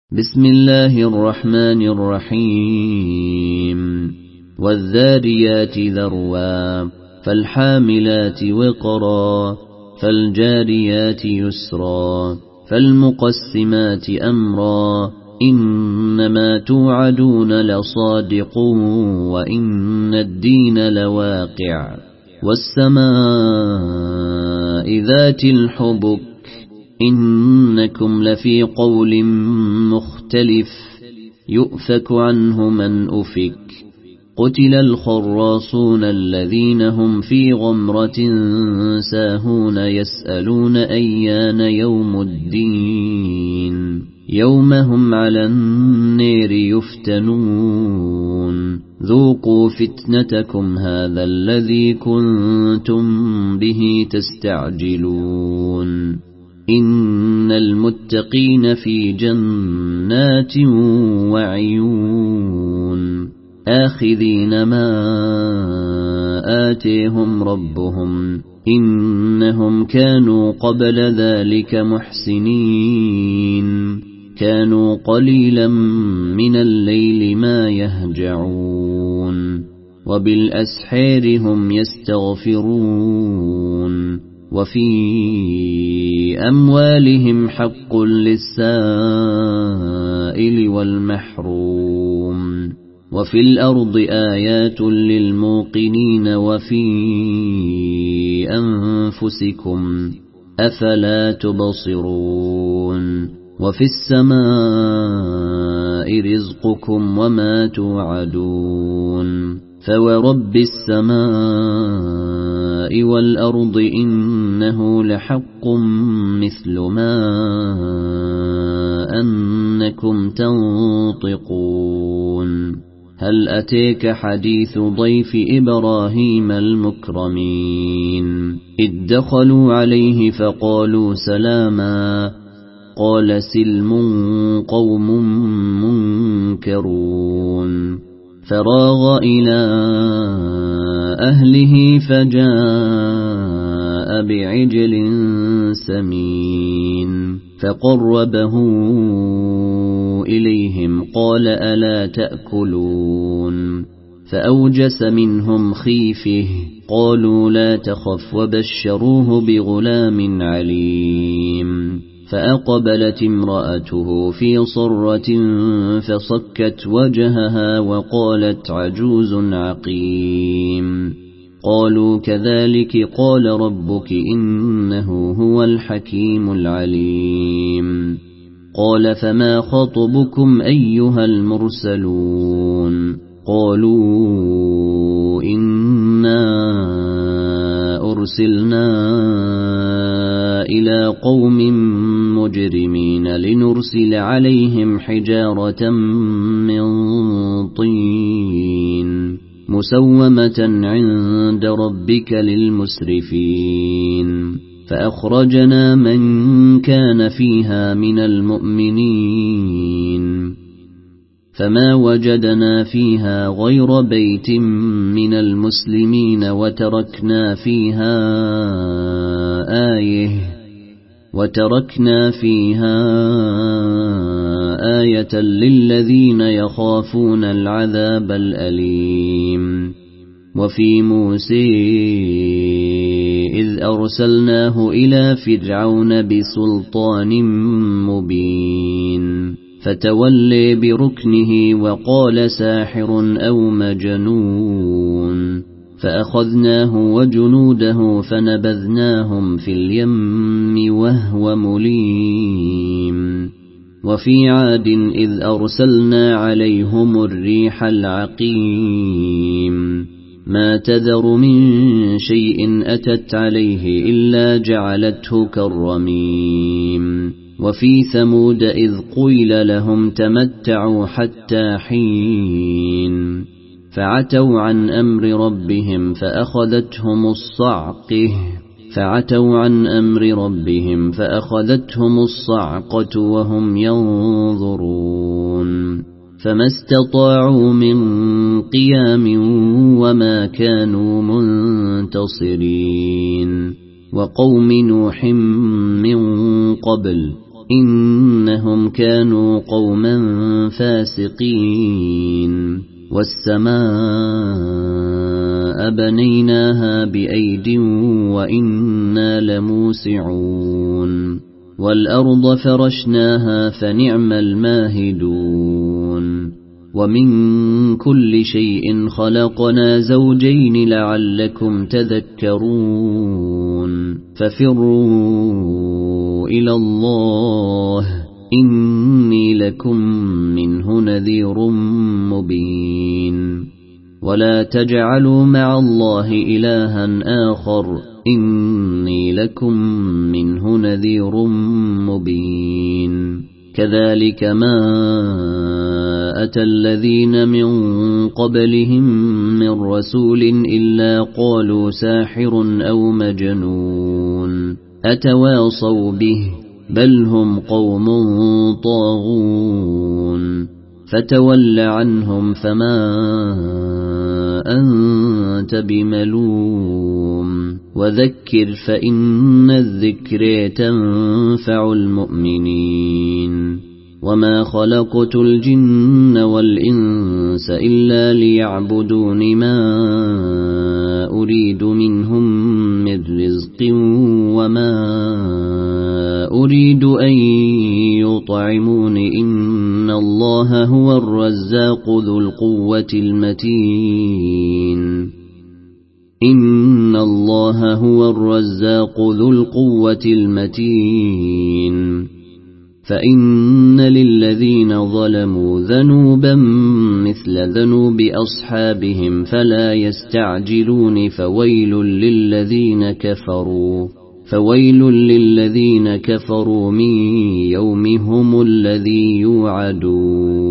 بسم الله الرحمن الرحيم والذاريات ذروا فالحاملات وقرا فالجاريات يسرا فالمقسمات أمرا إنما توعدون لصادق وإن الدين لواقع والسماء ذات الحبك إنكم لفي قول مختلف يؤفك عنه من أفك قتل الخراصون الذين هم في غمرة ساهون يسألون أيان يوم الدين يوم هم على النار يفتنون ذوقوا فتنتكم هذا الذي كنتم به تستعجلون إن المتقين في جنات وعيون آخذين ما آتيهم ربهم إنهم كانوا قبل ذلك محسنين كانوا قليلا من الليل ما يهجعون وبالأسحار هم يستغفرون وفي أموالهم حق للسائل والمحروم وفي الأرض آيات للموقنين وفي أنفسكم أفلا تبصرون وفي السماء رزقكم وما توعدون فورب السماء والأرض إنه لحق مثل ما أنكم تنطقون هل أتيك حديث ضيف إبراهيم المكرمين إذ دخلوا عليه فقالوا سلاما قال سلم قوم منكرون فراغ إلى أهله فجاء بعجل سمين فقربه إليهم قال ألا تأكلون فأوجس منهم خيفة قالوا لا تخف وبشروه بغلام عليم فأقبلت امرأته في صرة فصكت وجهها وقالت عجوز عقيم قالوا كذلك قال ربك إنه هو الحكيم العليم قال فما خطبكم أيها المرسلون قالوا إنا أرسلنا إلى قوم مجرمين لنرسل عليهم حجارة من طين مسومة عند ربك للمسرفين فأخرجنا من كان فيها من المؤمنين فما وجدنا فيها غير بيت من المسلمين وتركنا فيها آية للذين يخافون العذاب الأليم وفي موسى إذ أرسلناه إلى فرعون بسلطان مبين فتولي بركنه وقال ساحر أو مجنون فأخذناه وجنوده فنبذناهم في اليم وهو مليم وفي عاد إذ أرسلنا عليهم الريح العقيم ما تذر من شيء أتت عليه إلا جعلته كالرميم وفي ثمود إذ قيل لهم تمتعوا حتى حين فعتوا عن أمر ربهم فأخذتهم الصعقة وهم ينظرون فما استطاعوا من قيام وما كانوا منتصرين وقوم نوح من قبل إنهم كانوا قوما فاسقين والسماء بنيناها بأيد وإنا لموسعون والأرض فرشناها فنعم الماهدون ومن كل شيء خلقنا زوجين لعلكم تذكرون ففروا إلى الله إني لكم منه نذير مبين ولا تجعلوا مع الله إلها آخر إني لكم منه نذير مبين كذلك ما أتى الذين من قبلهم من رسول إلا قالوا ساحر أو مجنون أتواصوا به بل هم قوم طاغون فتول عنهم فما أنت بملوم وذكر فإن الذكر تنفع المؤمنين وما خلقت الجن والإنس إلا ليعبدون ما أريد منهم من رزق وما أريد أن يطعمون إن الله هو الرزاق ذو القوة المتين إن الله هو الرزاق ذو القوة المتين فإن للذين ظلموا ذنوبا مثل ذنوب أصحابهم فلا يستعجلون فويل للذين كفروا من يومهم الذي يوعدون